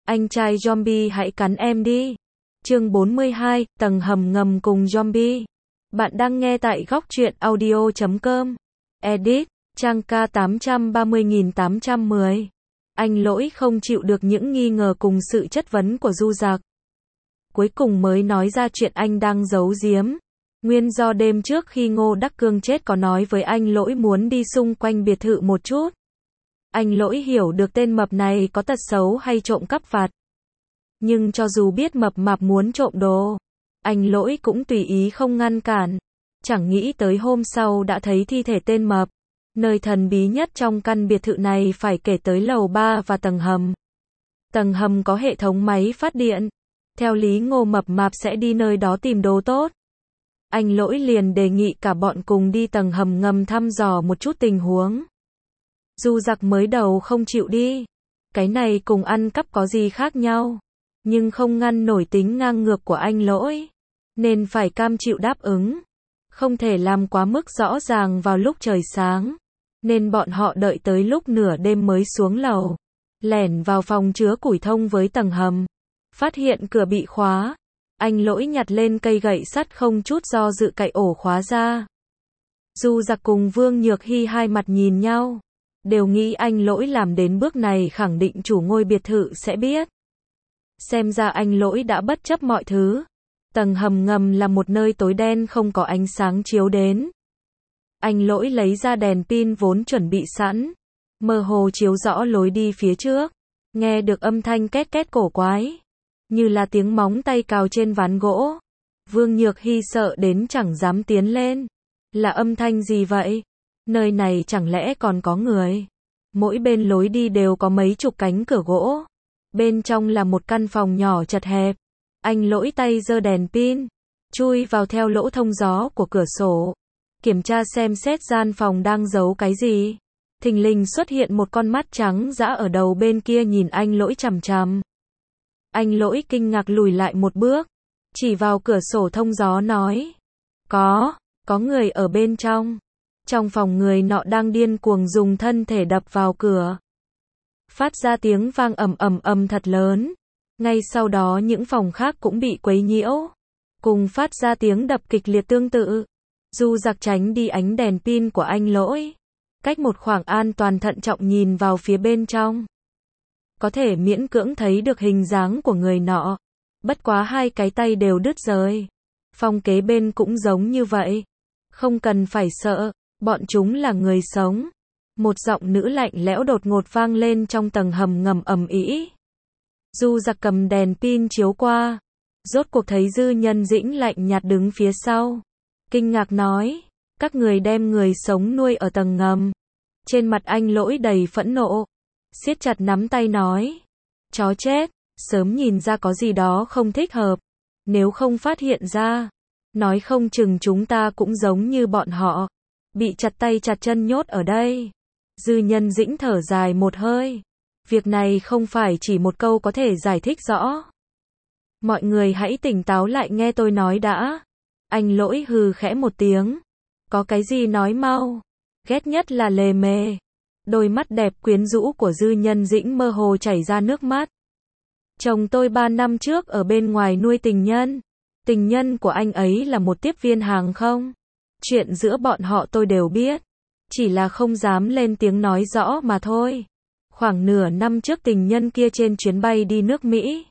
Anh trai zombie hãy cắn em đi. Chương 42, tầng hầm ngầm cùng zombie. Bạn đang nghe tại góc truyện audio.com. Edit, trang K830810. Anh Lỗi không chịu được những nghi ngờ cùng sự chất vấn của Du Giặc. Cuối cùng mới nói ra chuyện anh đang giấu giếm. Nguyên do đêm trước khi Ngô Đắc Cương chết có nói với anh Lỗi muốn đi xung quanh biệt thự một chút. Anh Lỗi hiểu được tên mập này có tật xấu hay trộm cắp vặt. Nhưng cho dù biết mập mạp muốn trộm đồ, anh Lỗi cũng tùy ý không ngăn cản. Chẳng nghĩ tới hôm sau đã thấy thi thể tên mập. Nơi thần bí nhất trong căn biệt thự này phải kể tới lầu 3 và tầng hầm. Tầng hầm có hệ thống máy phát điện. Theo lý Ngô mập mạp sẽ đi nơi đó tìm đồ tốt. Anh Lỗi liền đề nghị cả bọn cùng đi tầng hầm ngầm thăm dò một chút tình huống. Du Giặc mới đầu không chịu đi. Cái này cùng ăn cắp có gì khác nhau. Nhưng không ngăn nổi tính ngang ngược của anh Lỗi. Nên phải cam chịu đáp ứng. Không thể làm quá mức rõ ràng vào lúc trời sáng. Nên bọn họ đợi tới lúc nửa đêm mới xuống lầu. Lẻn vào phòng chứa củi thông với tầng hầm. Phát hiện cửa bị khóa. Anh Lỗi nhặt lên cây gậy sắt không chút do dự cạy ổ khóa ra. Du Giặc cùng Vương Nhược Hy hai mặt nhìn nhau. Đều nghĩ anh Lỗi làm đến bước này khẳng định chủ ngôi biệt thự sẽ biết. Xem ra anh Lỗi đã bất chấp mọi thứ. Tầng hầm ngầm là một nơi tối đen không có ánh sáng chiếu đến. Anh Lỗi lấy ra đèn pin vốn chuẩn bị sẵn. Mơ hồ chiếu rõ lối đi phía trước. Nghe được âm thanh két két cổ quái. Như là tiếng móng tay cào trên ván gỗ. Vương Nhược Hy sợ đến chẳng dám tiến lên. Là âm thanh gì vậy? Nơi này chẳng lẽ còn có người? Mỗi bên lối đi đều có mấy chục cánh cửa gỗ. Bên trong là một căn phòng nhỏ chật hẹp. Anh Lỗi tay giơ đèn pin, chui vào theo lỗ thông gió của cửa sổ. Kiểm tra xem xét gian phòng đang giấu cái gì. Thình lình xuất hiện một con mắt trắng dã ở đầu bên kia nhìn anh Lỗi chằm chằm. Anh Lỗi kinh ngạc lùi lại một bước. Chỉ vào cửa sổ thông gió nói. Có người ở bên trong. Trong phòng người nọ đang điên cuồng dùng thân thể đập vào cửa. Phát ra tiếng vang ầm thật lớn. Ngay sau đó những phòng khác cũng bị quấy nhiễu. Cùng phát ra tiếng đập kịch liệt tương tự. Du Giặc tránh đi ánh đèn pin của anh Lỗi. Cách một khoảng an toàn thận trọng nhìn vào phía bên trong. Có thể miễn cưỡng thấy được hình dáng của người nọ. Bất quá hai cái tay đều đứt rời. Phòng kế bên cũng giống như vậy. Không cần phải sợ, bọn chúng là người sống. Một giọng nữ lạnh lẽo đột ngột vang lên trong tầng hầm ngầm ầm ĩ. Du Giặc cầm đèn pin chiếu qua. Rốt cuộc thấy Dư Nhân Dĩnh lạnh nhạt đứng phía sau. Kinh ngạc nói, các người đem người sống nuôi ở tầng ngầm. Trên mặt anh Lỗi đầy phẫn nộ. Siết chặt nắm tay nói. Chó chết, sớm nhìn ra có gì đó không thích hợp. Nếu không phát hiện ra, nói không chừng chúng ta cũng giống như bọn họ. Bị chặt tay chặt chân nhốt ở đây. Dư Nhân Dĩnh thở dài một hơi. Việc này không phải chỉ một câu có thể giải thích rõ. Mọi người hãy tỉnh táo lại nghe tôi nói đã. Anh Lỗi hừ khẽ một tiếng. Có cái gì nói mau. Ghét nhất là lề mề. Đôi mắt đẹp quyến rũ của Dư Nhân Dĩnh mơ hồ chảy ra nước mắt. Chồng tôi 3 năm trước ở bên ngoài nuôi tình nhân. Tình nhân của anh ấy là một tiếp viên hàng không. Chuyện giữa bọn họ tôi đều biết. Chỉ là không dám lên tiếng nói rõ mà thôi. Khoảng nửa năm trước tình nhân kia trên chuyến bay đi nước Mỹ.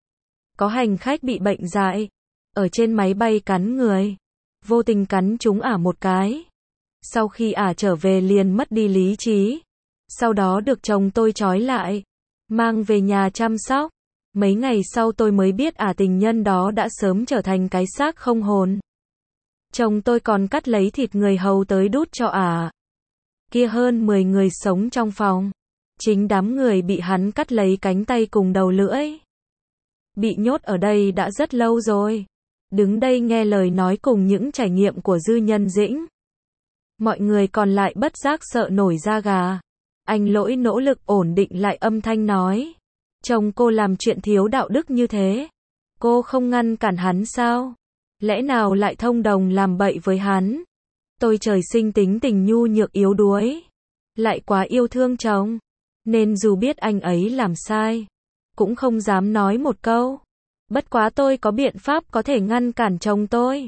Có hành khách bị bệnh dại. Ở trên máy bay cắn người. Vô tình cắn chúng ả một cái. Sau khi ả trở về liền mất đi lý trí. Sau đó được chồng tôi trói lại. Mang về nhà chăm sóc. Mấy ngày sau tôi mới biết ả tình nhân đó đã sớm trở thành cái xác không hồn. Chồng tôi còn cắt lấy thịt người hầu tới đút cho ả. Kia hơn 10 người sống trong phòng. Chính đám người bị hắn cắt lấy cánh tay cùng đầu lưỡi. Bị nhốt ở đây đã rất lâu rồi. Đứng đây nghe lời nói cùng những trải nghiệm của Dư Nhân Dĩnh. Mọi người còn lại bất giác sợ nổi da gà. Anh Lỗi nỗ lực ổn định lại âm thanh nói. Chồng cô làm chuyện thiếu đạo đức như thế. Cô không ngăn cản hắn sao? Lẽ nào lại thông đồng làm bậy với hắn? Tôi trời sinh tính tình nhu nhược yếu đuối. Lại quá yêu thương chồng. Nên dù biết anh ấy làm sai, cũng không dám nói một câu. Bất quá tôi có biện pháp có thể ngăn cản chồng tôi.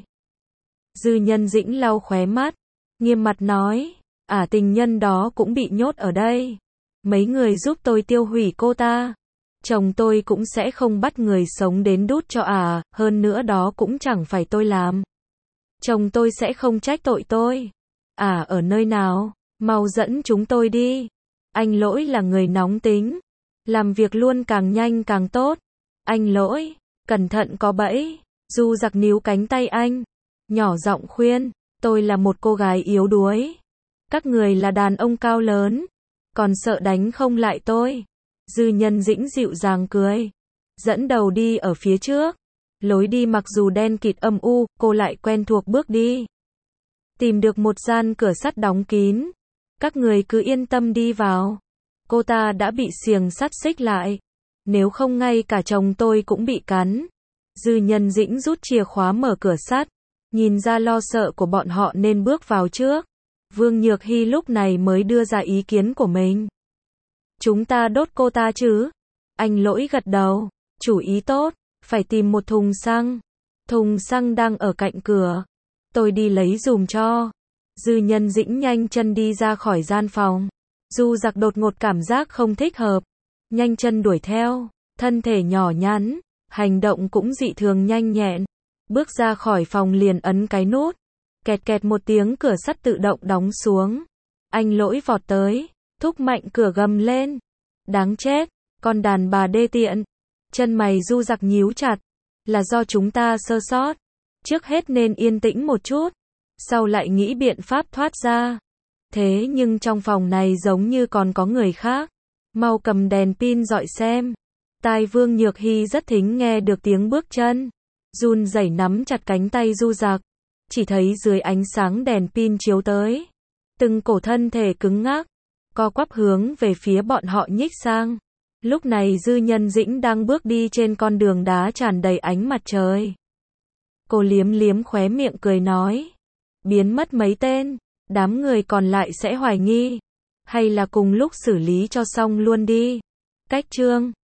Dư Nhân Dĩnh lau khóe mắt, nghiêm mặt nói, tình nhân đó cũng bị nhốt ở đây. Mấy người giúp tôi tiêu hủy cô ta. Chồng tôi cũng sẽ không bắt người sống đến đút cho hơn nữa đó cũng chẳng phải tôi làm. Chồng tôi sẽ không trách tội tôi. Ở nơi nào? Mau dẫn chúng tôi đi. Anh Lỗi là người nóng tính. Làm việc luôn càng nhanh càng tốt. Anh Lỗi, cẩn thận có bẫy. Du Giặc níu cánh tay anh, nhỏ giọng khuyên, tôi là một cô gái yếu đuối. Các người là đàn ông cao lớn, còn sợ đánh không lại tôi. Dư Nhân Dĩnh dịu dàng cười, dẫn đầu đi ở phía trước. Lối đi mặc dù đen kịt âm u, cô lại quen thuộc bước đi. Tìm được một gian cửa sắt đóng kín. Các người cứ yên tâm đi vào. Cô ta đã bị xiềng sắt xích lại. Nếu không ngay cả chồng tôi cũng bị cắn. Dư Nhân Dĩnh rút chìa khóa mở cửa sắt. Nhìn ra lo sợ của bọn họ nên bước vào trước. Vương Nhược Hy lúc này mới đưa ra ý kiến của mình. Chúng ta đốt cô ta chứ? Anh Lỗi gật đầu. Chủ ý tốt. Phải tìm một thùng xăng. Thùng xăng đang ở cạnh cửa. Tôi đi lấy dùm cho. Dư Nhân Dĩnh nhanh chân đi ra khỏi gian phòng. Du Giặc đột ngột cảm giác không thích hợp. Nhanh chân đuổi theo. Thân thể nhỏ nhắn. Hành động cũng dị thường nhanh nhẹn. Bước ra khỏi phòng liền ấn cái nút. Kẹt kẹt một tiếng cửa sắt tự động đóng xuống. Anh Lỗi vọt tới. Thúc mạnh cửa gầm lên. Đáng chết. Con đàn bà đê tiện. Chân mày Du Giặc nhíu chặt. Là do chúng ta sơ sót. Trước hết nên yên tĩnh một chút. Sau lại nghĩ biện pháp thoát ra. Thế nhưng trong phòng này giống như còn có người khác. Mau cầm đèn pin dọi xem. Tai Vương Nhược Hy rất thính nghe được tiếng bước chân. Run rẩy nắm chặt cánh tay Du Giặc. Chỉ thấy dưới ánh sáng đèn pin chiếu tới. Từng cổ thân thể cứng ngắc. Co quắp hướng về phía bọn họ nhích sang. Lúc này Dư Nhân Dĩnh đang bước đi trên con đường đá tràn đầy ánh mặt trời. Cô liếm liếm khóe miệng cười nói. Biến mất mấy tên. Đám người còn lại sẽ hoài nghi. Hay là cùng lúc xử lý cho xong luôn đi. Cách chương